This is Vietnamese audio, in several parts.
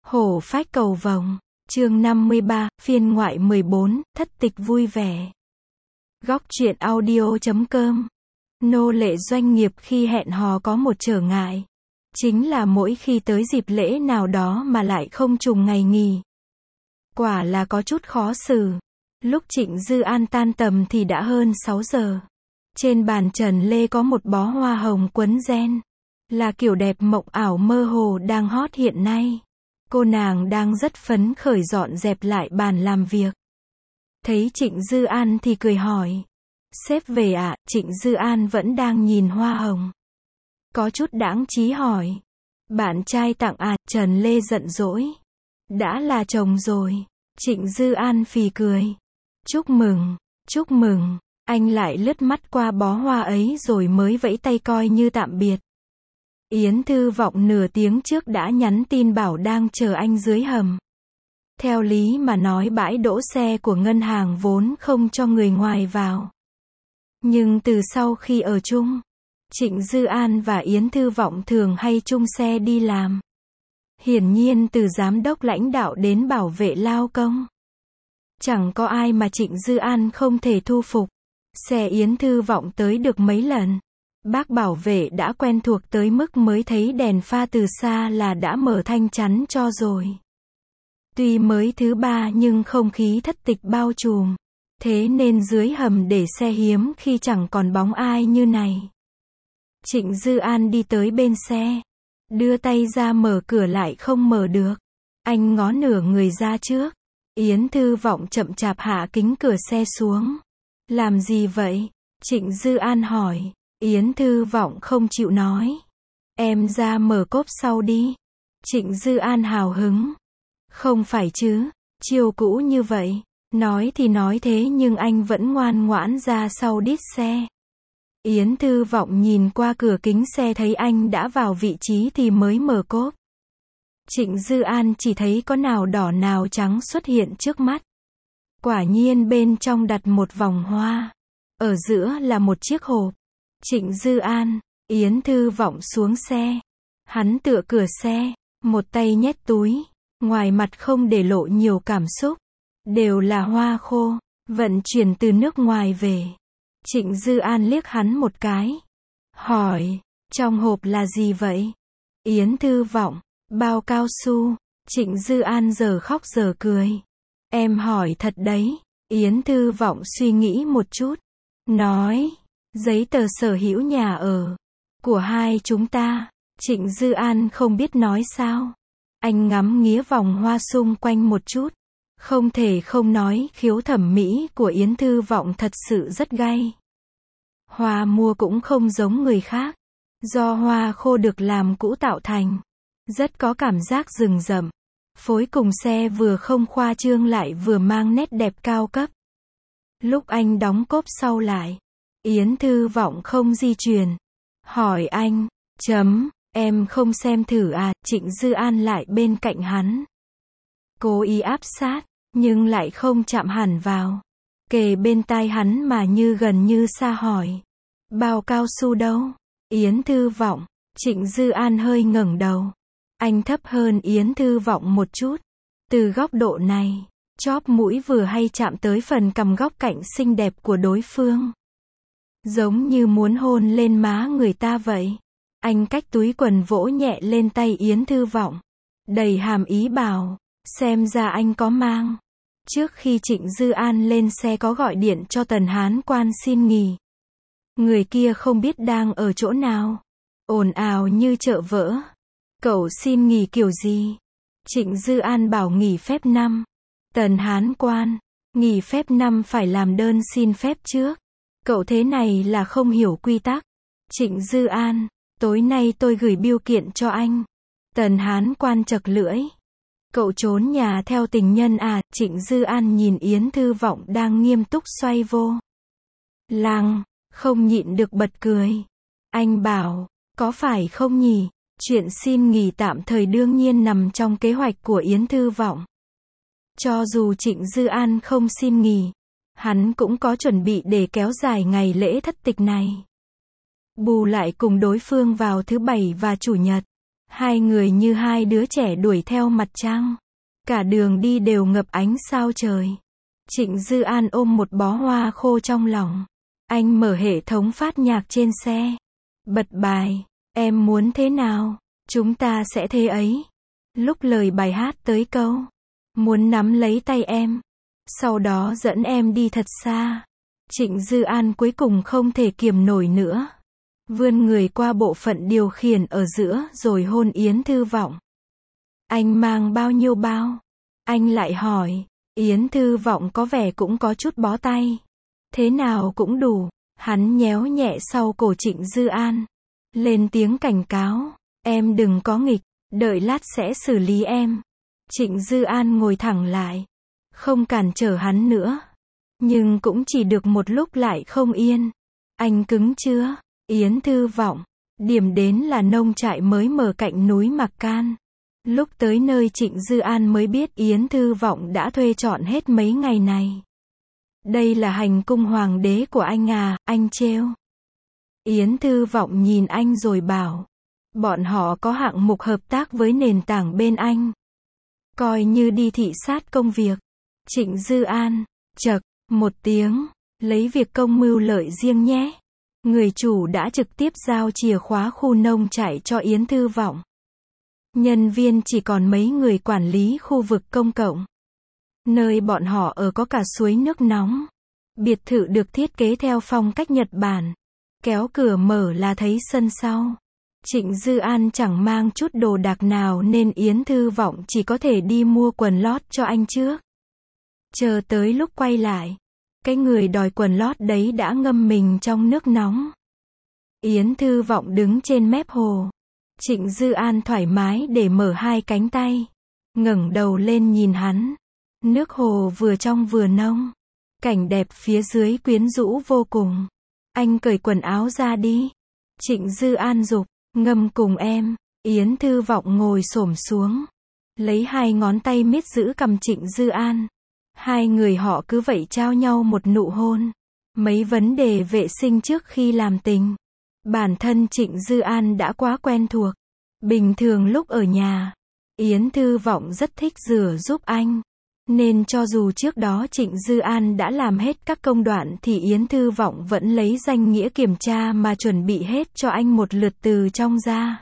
Hổ phách cầu vồng, chương 53, phiên ngoại 14, thất tịch vui vẻ. Góc truyện audio.com. Nô lệ doanh nghiệp khi hẹn hò có một trở ngại. Chính là mỗi khi tới dịp lễ nào đó mà lại không trùng ngày nghỉ. Quả là có chút khó xử. Lúc Trịnh Dư An tan tầm thì đã hơn 6 giờ. Trên bàn trần lê có một bó hoa hồng quấn ren. Là kiểu đẹp mộng ảo mơ hồ đang hot hiện nay. Cô nàng đang rất phấn khởi dọn dẹp lại bàn làm việc. Thấy Trịnh Dư An thì cười hỏi. Sếp về ạ? Trịnh Dư An vẫn đang nhìn hoa hồng. Có chút đãng trí hỏi. Bạn trai tặng à? Trần Lê giận dỗi. Đã là chồng rồi. Trịnh Dư An phì cười. Chúc mừng, chúc mừng. Anh lại lướt mắt qua bó hoa ấy rồi mới vẫy tay coi như tạm biệt. Yến Thư Vọng nửa tiếng trước đã nhắn tin bảo đang chờ anh dưới hầm. Theo lý mà nói bãi đỗ xe của ngân hàng vốn không cho người ngoài vào. Nhưng từ sau khi ở chung, Trịnh Dư An và Yến Thư Vọng thường hay chung xe đi làm. Hiển nhiên từ giám đốc lãnh đạo đến bảo vệ lao công. Chẳng có ai mà Trịnh Dư An không thể thu phục. Xe Yến Thư Vọng tới được mấy lần. Bác bảo vệ đã quen thuộc tới mức mới thấy đèn pha từ xa là đã mở thanh chắn cho rồi. Tuy mới thứ ba nhưng không khí thất tịch bao trùm. Thế nên dưới hầm để xe hiếm khi chẳng còn bóng ai như này. Trịnh Dư An đi tới bên xe. Đưa tay ra mở cửa lại không mở được. Anh ngó nửa người ra trước. Yến Thư Vọng chậm chạp hạ kính cửa xe xuống. Làm gì vậy? Trịnh Dư An hỏi. Yến Thư Vọng không chịu nói. Em ra mở cốp sau đi. Trịnh Dư An hào hứng. Không phải chứ, chiều cũ như vậy. Nói thì nói thế nhưng anh vẫn ngoan ngoãn ra sau đít xe. Yến Thư Vọng nhìn qua cửa kính xe thấy anh đã vào vị trí thì mới mở cốp. Trịnh Dư An chỉ thấy có nào đỏ nào trắng xuất hiện trước mắt. Quả nhiên bên trong đặt một vòng hoa. Ở giữa là một chiếc hộp. Trịnh Dư An, Yến Thư Vọng xuống xe. Hắn tựa cửa xe, một tay nhét túi, ngoài mặt không để lộ nhiều cảm xúc. Đều là hoa khô, vận chuyển từ nước ngoài về. Trịnh Dư An liếc hắn một cái. Hỏi, trong hộp là gì vậy? Yến Thư Vọng, bao cao su. Trịnh Dư An giờ khóc giờ cười. Em hỏi thật đấy. Yến Thư Vọng suy nghĩ một chút. Nói, giấy tờ sở hữu nhà ở của hai chúng ta. Trịnh Dư An không biết nói sao. Anh ngắm nghía vòng hoa xung quanh một chút. Không thể không nói khiếu thẩm mỹ của Yến Thư Vọng thật sự rất gay. Hoa mua cũng không giống người khác. Do hoa khô được làm cũ tạo thành. Rất có cảm giác rừng rậm. Phối cùng xe vừa không khoa trương lại vừa mang nét đẹp cao cấp. Lúc anh đóng cốp sau lại. Yến Thư Vọng không di chuyển. Hỏi anh, em không xem thử à? Trịnh Dư An lại bên cạnh hắn. Cố ý áp sát, nhưng lại không chạm hẳn vào. Kề bên tai hắn mà như gần như xa hỏi. Bao cao su đâu? Yến Thư Vọng. Trịnh Dư An hơi ngẩng đầu. Anh thấp hơn Yến Thư Vọng một chút. Từ góc độ này, chóp mũi vừa hay chạm tới phần cằm góc cạnh xinh đẹp của đối phương. Giống như muốn hôn lên má người ta vậy. Anh cách túi quần vỗ nhẹ lên tay Yến Thư Vọng. Đầy hàm ý bảo, xem ra anh có mang. Trước khi Trịnh Dư An lên xe có gọi điện cho Tần Hán Quan xin nghỉ. Người kia không biết đang ở chỗ nào. Ồn ào như chợ vỡ. Cậu xin nghỉ kiểu gì? Trịnh Dư An bảo nghỉ phép năm. Tần Hán Quan, nghỉ phép năm phải làm đơn xin phép trước. Cậu thế này là không hiểu quy tắc. Trịnh Dư An, tối nay tôi gửi bưu kiện cho anh. Tần Hán Quan chật lưỡi. Cậu trốn nhà theo tình nhân à? Trịnh Dư An nhìn Yến Thư Vọng đang nghiêm túc xoay vô lăng, không nhịn được bật cười. Anh bảo, có phải không nhỉ? Chuyện xin nghỉ tạm thời đương nhiên nằm trong kế hoạch của Yến Thư Vọng. Cho dù Trịnh Dư An không xin nghỉ, hắn cũng có chuẩn bị để kéo dài ngày lễ thất tịch này. Bù lại cùng đối phương vào thứ Bảy và Chủ nhật. Hai người như hai đứa trẻ đuổi theo mặt trăng. Cả đường đi đều ngập ánh sao trời. Trịnh Dư An ôm một bó hoa khô trong lòng. Anh mở hệ thống phát nhạc trên xe. Bật bài, em muốn thế nào, chúng ta sẽ thế ấy. Lúc lời bài hát tới câu, muốn nắm lấy tay em, sau đó dẫn em đi thật xa. Trịnh Dư An cuối cùng không thể kiềm nổi nữa. Vươn người qua bộ phận điều khiển ở giữa rồi hôn Yến Thư Vọng. Anh mang bao nhiêu bao? Anh lại hỏi. Yến Thư Vọng có vẻ cũng có chút bó tay. Thế nào cũng đủ. Hắn nhéo nhẹ sau cổ Trịnh Dư An. Lên tiếng cảnh cáo. Em đừng có nghịch, đợi lát sẽ xử lý em. Trịnh Dư An ngồi thẳng lại. Không cản trở hắn nữa. Nhưng cũng chỉ được một lúc lại không yên. Anh cứng chưa? Yến Thư Vọng. Điểm đến là nông trại mới mở cạnh núi Mạc Can. Lúc tới nơi Trịnh Dư An mới biết Yến Thư Vọng đã thuê trọn hết mấy ngày này. Đây là hành cung hoàng đế của anh à, anh trêu. Yến Thư Vọng nhìn anh rồi bảo. Bọn họ có hạng mục hợp tác với nền tảng bên anh. Coi như đi thị sát công việc. Trịnh Dư An. Chậc, một tiếng. Lấy việc công mưu lợi riêng nhé. Người chủ đã trực tiếp giao chìa khóa khu nông trại cho Yến Thư Vọng. Nhân viên chỉ còn mấy người quản lý khu vực công cộng. Nơi bọn họ ở có cả suối nước nóng. Biệt thự được thiết kế theo phong cách Nhật Bản. Kéo cửa mở là thấy sân sau. Trịnh Dư An chẳng mang chút đồ đạc nào nên Yến Thư Vọng chỉ có thể đi mua quần lót cho anh trước. Chờ tới lúc quay lại, cái người đòi quần lót đấy đã ngâm mình trong nước nóng. Yến Thư Vọng đứng trên mép hồ. Trịnh Dư An thoải mái để mở hai cánh tay. Ngẩng đầu lên nhìn hắn. Nước hồ vừa trong vừa nông. Cảnh đẹp phía dưới quyến rũ vô cùng. Anh cởi quần áo ra đi. Trịnh Dư An giục, ngâm cùng em. Yến Thư Vọng ngồi xổm xuống. Lấy hai ngón tay miết giữ cằm Trịnh Dư An. Hai người họ cứ vậy trao nhau một nụ hôn. Mấy vấn đề vệ sinh trước khi làm tình. Bản thân Trịnh Dư An đã quá quen thuộc. Bình thường lúc ở nhà, Yến Thư Vọng rất thích rửa giúp anh. Nên cho dù trước đó Trịnh Dư An đã làm hết các công đoạn thì Yến Thư Vọng vẫn lấy danh nghĩa kiểm tra mà chuẩn bị hết cho anh một lượt từ trong ra.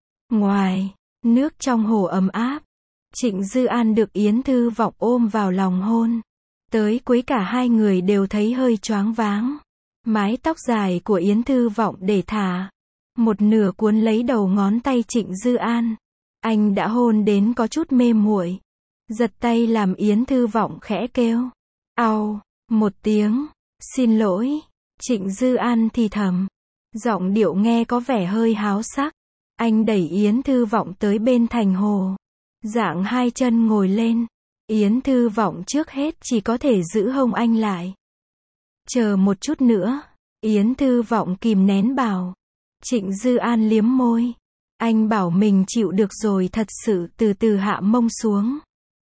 Ngoài, nước trong hồ ấm áp. Trịnh Dư An được Yến Thư Vọng ôm vào lòng hôn. Tới cuối cả hai người đều thấy hơi choáng váng. Mái tóc dài của Yến Thư Vọng để thả. Một nửa cuốn lấy đầu ngón tay Trịnh Dư An. Anh đã hôn đến có chút mê muội. Giật tay làm Yến Thư Vọng khẽ kêu. Au, một tiếng. Xin lỗi. Trịnh Dư An thì thầm. Giọng điệu nghe có vẻ hơi háo sắc. Anh đẩy Yến Thư Vọng tới bên thành hồ. Dạng hai chân ngồi lên. Yến Thư Vọng trước hết chỉ có thể giữ hông anh lại. Chờ một chút nữa. Yến Thư Vọng kìm nén bảo. Trịnh Dư An liếm môi. Anh bảo mình chịu được rồi thật sự từ từ hạ mông xuống.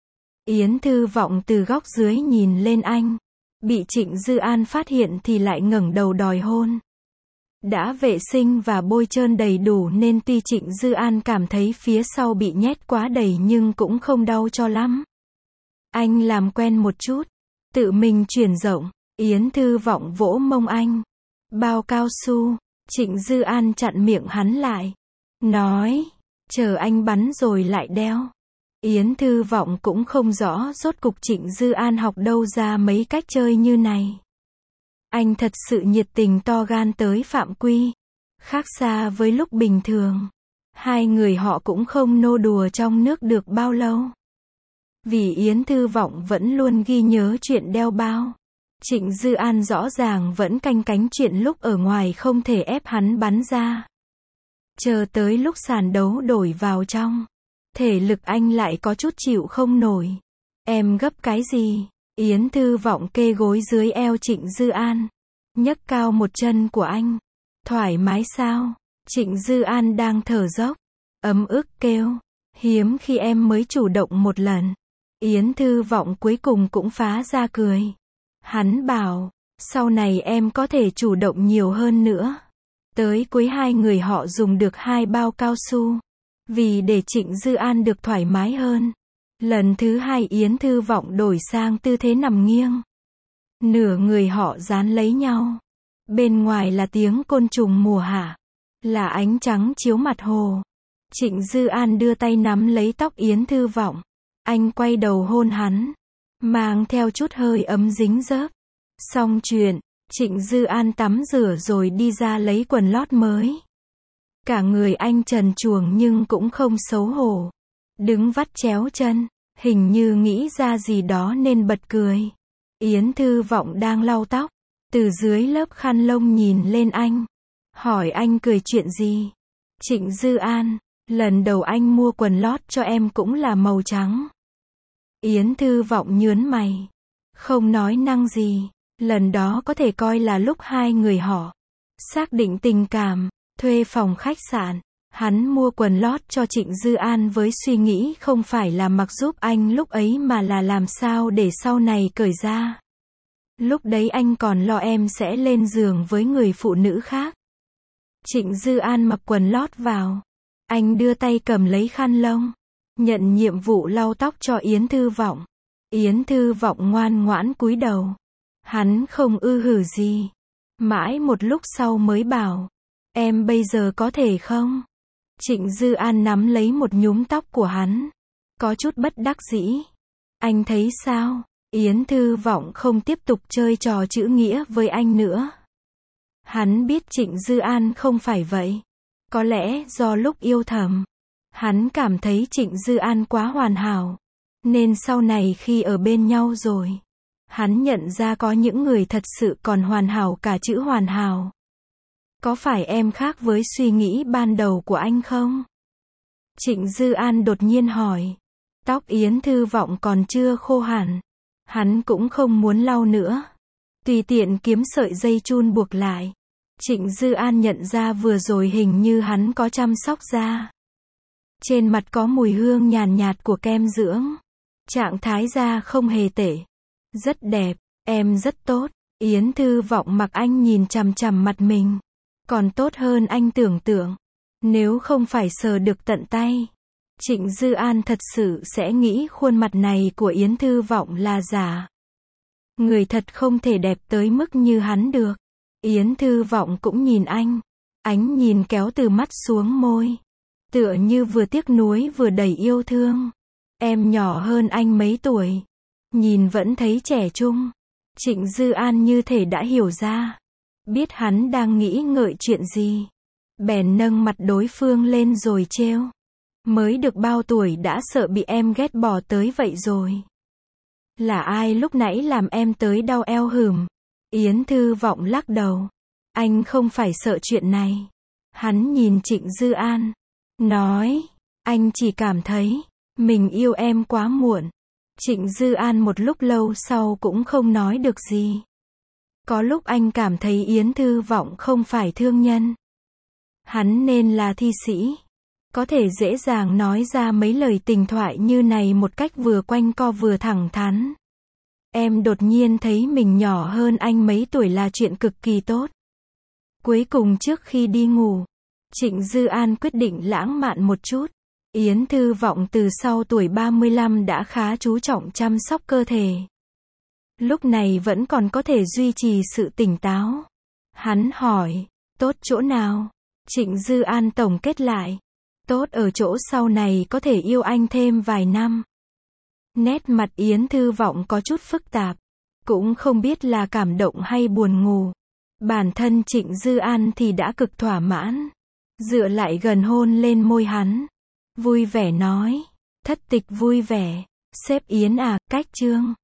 Yến Thư Vọng từ góc dưới nhìn lên anh. Bị Trịnh Dư An phát hiện thì lại ngẩng đầu đòi hôn. Đã vệ sinh và bôi trơn đầy đủ nên tuy Trịnh Dư An cảm thấy phía sau bị nhét quá đầy nhưng cũng không đau cho lắm. Anh làm quen một chút. Tự mình chuyển rộng. Yến Thư Vọng vỗ mông anh. Bao cao su. Trịnh Dư An chặn miệng hắn lại. Nói. Chờ anh bắn rồi lại đeo. Yến Thư Vọng cũng không rõ rốt cục Trịnh Dư An học đâu ra mấy cách chơi như này. Anh thật sự nhiệt tình to gan tới phạm quy. Khác xa với lúc bình thường. Hai người họ cũng không nô đùa trong nước được bao lâu. Vì Yến Thư Vọng vẫn luôn ghi nhớ chuyện đeo bao. Trịnh Dư An rõ ràng vẫn canh cánh chuyện lúc ở ngoài không thể ép hắn bắn ra. Chờ tới lúc sàn đấu đổi vào trong. Thể lực anh lại có chút chịu không nổi. Em gấp cái gì? Yến Thư Vọng kê gối dưới eo Trịnh Dư An. Nhấc cao một chân của anh. Thoải mái sao? Trịnh Dư An đang thở dốc. Ấm ức kêu. Hiếm khi em mới chủ động một lần. Yến Thư Vọng cuối cùng cũng phá ra cười. Hắn bảo. Sau này em có thể chủ động nhiều hơn nữa. Tới cuối hai người họ dùng được hai bao cao su. Vì để Trịnh Dư An được thoải mái hơn. Lần thứ hai Yến Thư Vọng đổi sang tư thế nằm nghiêng. Nửa người họ dán lấy nhau. Bên ngoài là tiếng côn trùng mùa hạ. Là ánh trắng chiếu mặt hồ. Trịnh Dư An đưa tay nắm lấy tóc Yến Thư Vọng. Anh quay đầu hôn hắn. Mang theo chút hơi ấm dính dớp. Xong chuyện, Trịnh Dư An tắm rửa rồi đi ra lấy quần lót mới. Cả người anh trần truồng nhưng cũng không xấu hổ. Đứng vắt chéo chân, hình như nghĩ ra gì đó nên bật cười. Yến Thư Vọng đang lau tóc, từ dưới lớp khăn lông nhìn lên anh. Hỏi anh cười chuyện gì? Trịnh Dư An, lần đầu anh mua quần lót cho em cũng là màu trắng. Yến Thư Vọng nhớn mày. Không nói năng gì. Lần đó có thể coi là lúc hai người họ xác định tình cảm, thuê phòng khách sạn. Hắn mua quần lót cho Trịnh Dư An với suy nghĩ không phải là mặc giúp anh lúc ấy mà là làm sao để sau này cởi ra. Lúc đấy anh còn lo em sẽ lên giường với người phụ nữ khác. Trịnh Dư An mặc quần lót vào. Anh đưa tay cầm lấy khăn lông. Nhận nhiệm vụ lau tóc cho Yến Thư Vọng. Yến Thư Vọng ngoan ngoãn cúi đầu. Hắn không ư hử gì. Mãi một lúc sau mới bảo. Em bây giờ có thể không? Trịnh Dư An nắm lấy một nhúm tóc của hắn. Có chút bất đắc dĩ. Anh thấy sao? Yến Thư Vọng không tiếp tục chơi trò chữ nghĩa với anh nữa. Hắn biết Trịnh Dư An không phải vậy. Có lẽ do lúc yêu thầm, hắn cảm thấy Trịnh Dư An quá hoàn hảo. Nên sau này khi ở bên nhau rồi, hắn nhận ra có những người thật sự còn hoàn hảo cả chữ hoàn hảo. Có phải em khác với suy nghĩ ban đầu của anh không? Trịnh Dư An đột nhiên hỏi. Tóc Yến Thư Vọng còn chưa khô hẳn. Hắn cũng không muốn lau nữa. Tùy tiện kiếm sợi dây chun buộc lại. Trịnh Dư An nhận ra vừa rồi hình như hắn có chăm sóc da. Trên mặt có mùi hương nhàn nhạt của kem dưỡng. Trạng thái da không hề tệ. Rất đẹp, em rất tốt. Yến Thư Vọng mặc anh nhìn chằm chằm mặt mình. Còn tốt hơn anh tưởng tượng. Nếu không phải sờ được tận tay, Trịnh Dư An thật sự sẽ nghĩ khuôn mặt này của Yến Thư Vọng là giả. Người thật không thể đẹp tới mức như hắn được. Yến Thư Vọng cũng nhìn anh. Ánh nhìn kéo từ mắt xuống môi. Tựa như vừa tiếc nuối vừa đầy yêu thương. Em nhỏ hơn anh mấy tuổi. Nhìn vẫn thấy trẻ trung. Trịnh Dư An như thể đã hiểu ra. Biết hắn đang nghĩ ngợi chuyện gì. Bèn nâng mặt đối phương lên rồi trêu. Mới được bao tuổi đã sợ bị em ghét bỏ tới vậy rồi. Là ai lúc nãy làm em tới đau eo hửm? Yến Thư Vọng lắc đầu. Anh không phải sợ chuyện này. Hắn nhìn Trịnh Dư An. Nói. Anh chỉ cảm thấy. Mình yêu em quá muộn. Trịnh Dư An một lúc lâu sau cũng không nói được gì. Có lúc anh cảm thấy Yến Thư Vọng không phải thương nhân. Hắn nên là thi sĩ. Có thể dễ dàng nói ra mấy lời tình thoại như này một cách vừa quanh co vừa thẳng thắn. Em đột nhiên thấy mình nhỏ hơn anh mấy tuổi là chuyện cực kỳ tốt. Cuối cùng trước khi đi ngủ, Trịnh Dư An quyết định lãng mạn một chút. Yến Thư Vọng từ sau tuổi 35 đã khá chú trọng chăm sóc cơ thể. Lúc này vẫn còn có thể duy trì sự tỉnh táo. Hắn hỏi, tốt chỗ nào? Trịnh Dư An tổng kết lại. Tốt ở chỗ sau này có thể yêu anh thêm vài năm. Nét mặt Yến Thư Vọng có chút phức tạp. Cũng không biết là cảm động hay buồn ngủ. Bản thân Trịnh Dư An thì đã cực thỏa mãn. Dựa lại gần hôn lên môi hắn. Vui vẻ nói. Thất tịch vui vẻ. Sếp Yến à, cách chương.